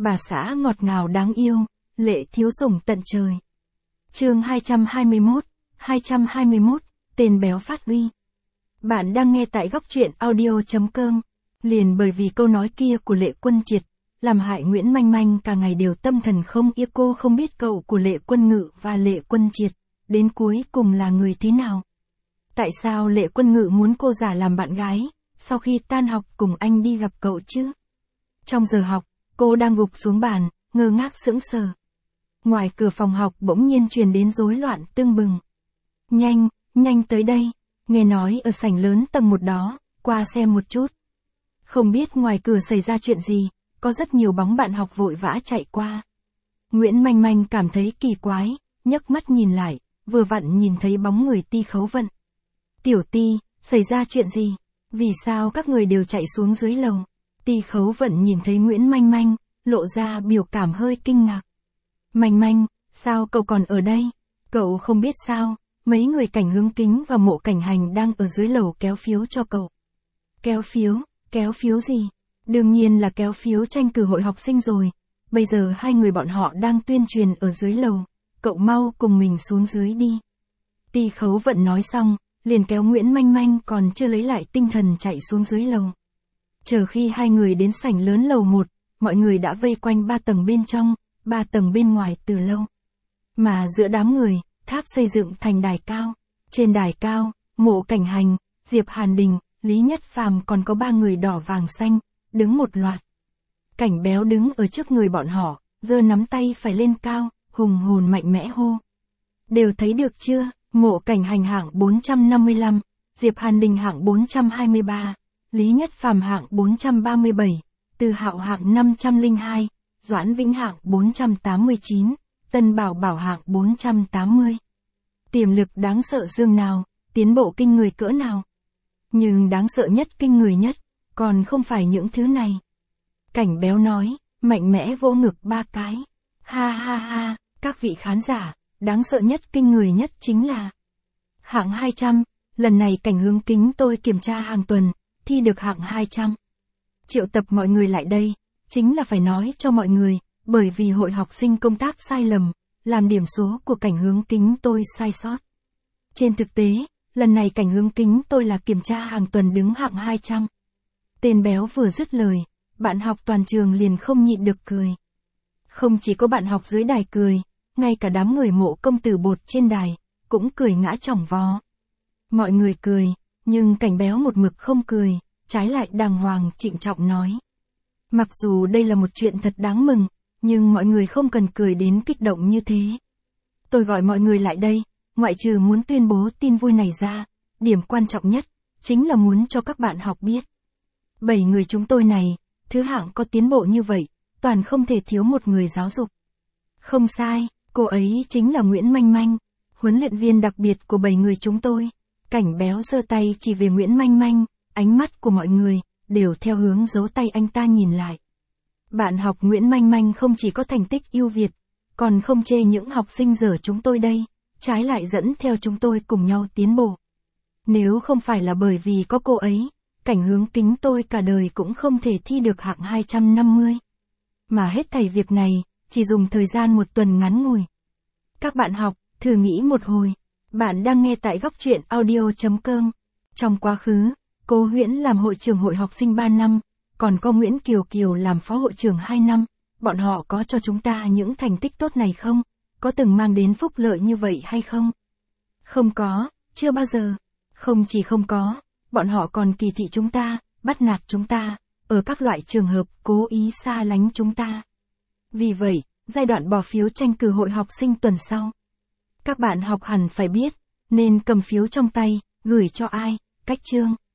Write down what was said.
Bà xã ngọt ngào đáng yêu, lệ thiếu sủng tận trời. Chương 221, tên béo phát uy. Bạn đang nghe tại góc truyện audio.com. Liền bởi vì câu nói kia của Lệ Quân Triệt, làm hại Nguyễn Manh Manh cả ngày đều tâm thần không yên. Cô không biết cậu của Lệ Quân Ngự và Lệ Quân Triệt, đến cuối cùng là người thế nào. Tại sao Lệ Quân Ngự muốn cô giả làm bạn gái, sau khi tan học cùng anh đi gặp cậu chứ? Trong giờ học, cô đang gục xuống bàn, ngơ ngác sững sờ. Ngoài cửa phòng học bỗng nhiên truyền đến rối loạn tưng bừng. Nhanh tới đây, nghe nói ở sảnh lớn tầng 1 đó, qua xem một chút. Không biết ngoài cửa xảy ra chuyện gì, có rất nhiều bóng bạn học vội vã chạy qua. Nguyễn Manh Manh cảm thấy kỳ quái, nhấc mắt nhìn lại, vừa vặn nhìn thấy bóng người Ti Khấu Vận. Tiểu Ti, xảy ra chuyện gì? Vì sao các người đều chạy xuống dưới lầu? Ti Khấu Vận nhìn thấy Nguyễn Manh Manh, lộ ra biểu cảm hơi kinh ngạc. Manh Manh, sao cậu còn ở đây? Cậu không biết sao, mấy người Cảnh Hướng Kính và Mộ Cảnh Hành đang ở dưới lầu kéo phiếu cho cậu. Kéo phiếu gì? Đương nhiên là kéo phiếu tranh cử hội học sinh rồi. Bây giờ hai người bọn họ đang tuyên truyền ở dưới lầu, cậu mau cùng mình xuống dưới đi. Ti Khấu Vận nói xong, liền kéo Nguyễn Manh Manh còn chưa lấy lại tinh thần chạy xuống dưới lầu. Chờ khi hai người đến sảnh lớn lầu 1, mọi người đã vây quanh 3 tầng bên trong, 3 tầng bên ngoài từ lâu. Mà giữa đám người, tháp xây dựng thành đài cao. Trên đài cao, Mộ Cảnh Hành, Diệp Hàn Đình, Lý Nhất Phàm còn có 3 người đỏ vàng xanh, đứng một loạt. Cảnh Béo đứng ở trước người bọn họ, giơ nắm tay phải lên cao, hùng hồn mạnh mẽ hô. Đều thấy được chưa? Mộ Cảnh Hành hạng 455, Diệp Hàn Đình hạng 423, Lý Nhất Phàm hạng 437, Từ Hạo hạng 502, Doãn Vĩnh hạng 489, Tân Bảo Bảo hạng 480. Tiềm lực đáng sợ dương nào, tiến bộ kinh người cỡ nào. Nhưng đáng sợ nhất kinh người nhất, còn không phải những thứ này. Cảnh Béo nói, mạnh mẽ vỗ ngực 3 cái. Ha, các vị khán giả, đáng sợ nhất kinh người nhất chính là hạng 200, lần này Cảnh Hướng Kính tôi kiểm tra hàng tuần, thi được hạng 200. Triệu tập mọi người lại đây, chính là phải nói cho mọi người, bởi vì hội học sinh công tác sai lầm, làm điểm số của Cảnh Hướng Kính tôi sai sót. Trên thực tế, lần này Cảnh Hướng Kính tôi là kiểm tra hàng tuần đứng hạng 200. Tên Béo vừa dứt lời, bạn học toàn trường liền không nhịn được cười. Không chỉ có bạn học dưới đài cười, ngay cả đám người Mộ công tử Bột trên đài, cũng cười ngã chỏng vó. Mọi người cười, nhưng Cảnh Béo một mực không cười, trái lại đàng hoàng trịnh trọng nói. Mặc dù đây là một chuyện thật đáng mừng, nhưng mọi người không cần cười đến kích động như thế. Tôi gọi mọi người lại đây, ngoại trừ muốn tuyên bố tin vui này ra, điểm quan trọng nhất, chính là muốn cho các bạn học biết. 7 người chúng tôi này, thứ hạng có tiến bộ như vậy, toàn không thể thiếu một người giáo dục. Không sai, cô ấy chính là Nguyễn Manh Manh, huấn luyện viên đặc biệt của 7 người chúng tôi. Cảnh Béo giơ tay chỉ về Nguyễn Manh Manh, ánh mắt của mọi người đều theo hướng dấu tay anh ta nhìn lại. Bạn học Nguyễn Manh Manh không chỉ có thành tích ưu việt, còn không chê những học sinh dở chúng tôi đây, trái lại dẫn theo chúng tôi cùng nhau tiến bộ. Nếu không phải là bởi vì có cô ấy, Cảnh Hướng Kính tôi cả đời cũng không thể thi được hạng 250. Mà hết thảy việc này, chỉ dùng thời gian một tuần ngắn ngủi. Các bạn học, thử nghĩ một hồi. Bạn đang nghe tại góc truyện audio.com. Trong quá khứ, cô Huyễn làm hội trưởng hội học sinh 3 năm, còn có Nguyễn Kiều Kiều làm phó hội trưởng 2 năm. Bọn họ có cho chúng ta những thành tích tốt này không? Có từng mang đến phúc lợi như vậy hay không? Không có, chưa bao giờ. Không chỉ không có, bọn họ còn kỳ thị chúng ta, bắt nạt chúng ta, ở các loại trường hợp cố ý xa lánh chúng ta. Vì vậy, giai đoạn bỏ phiếu tranh cử hội học sinh tuần sau, các bạn học hẳn phải biết, nên cầm phiếu trong tay, gửi cho ai, cách chương.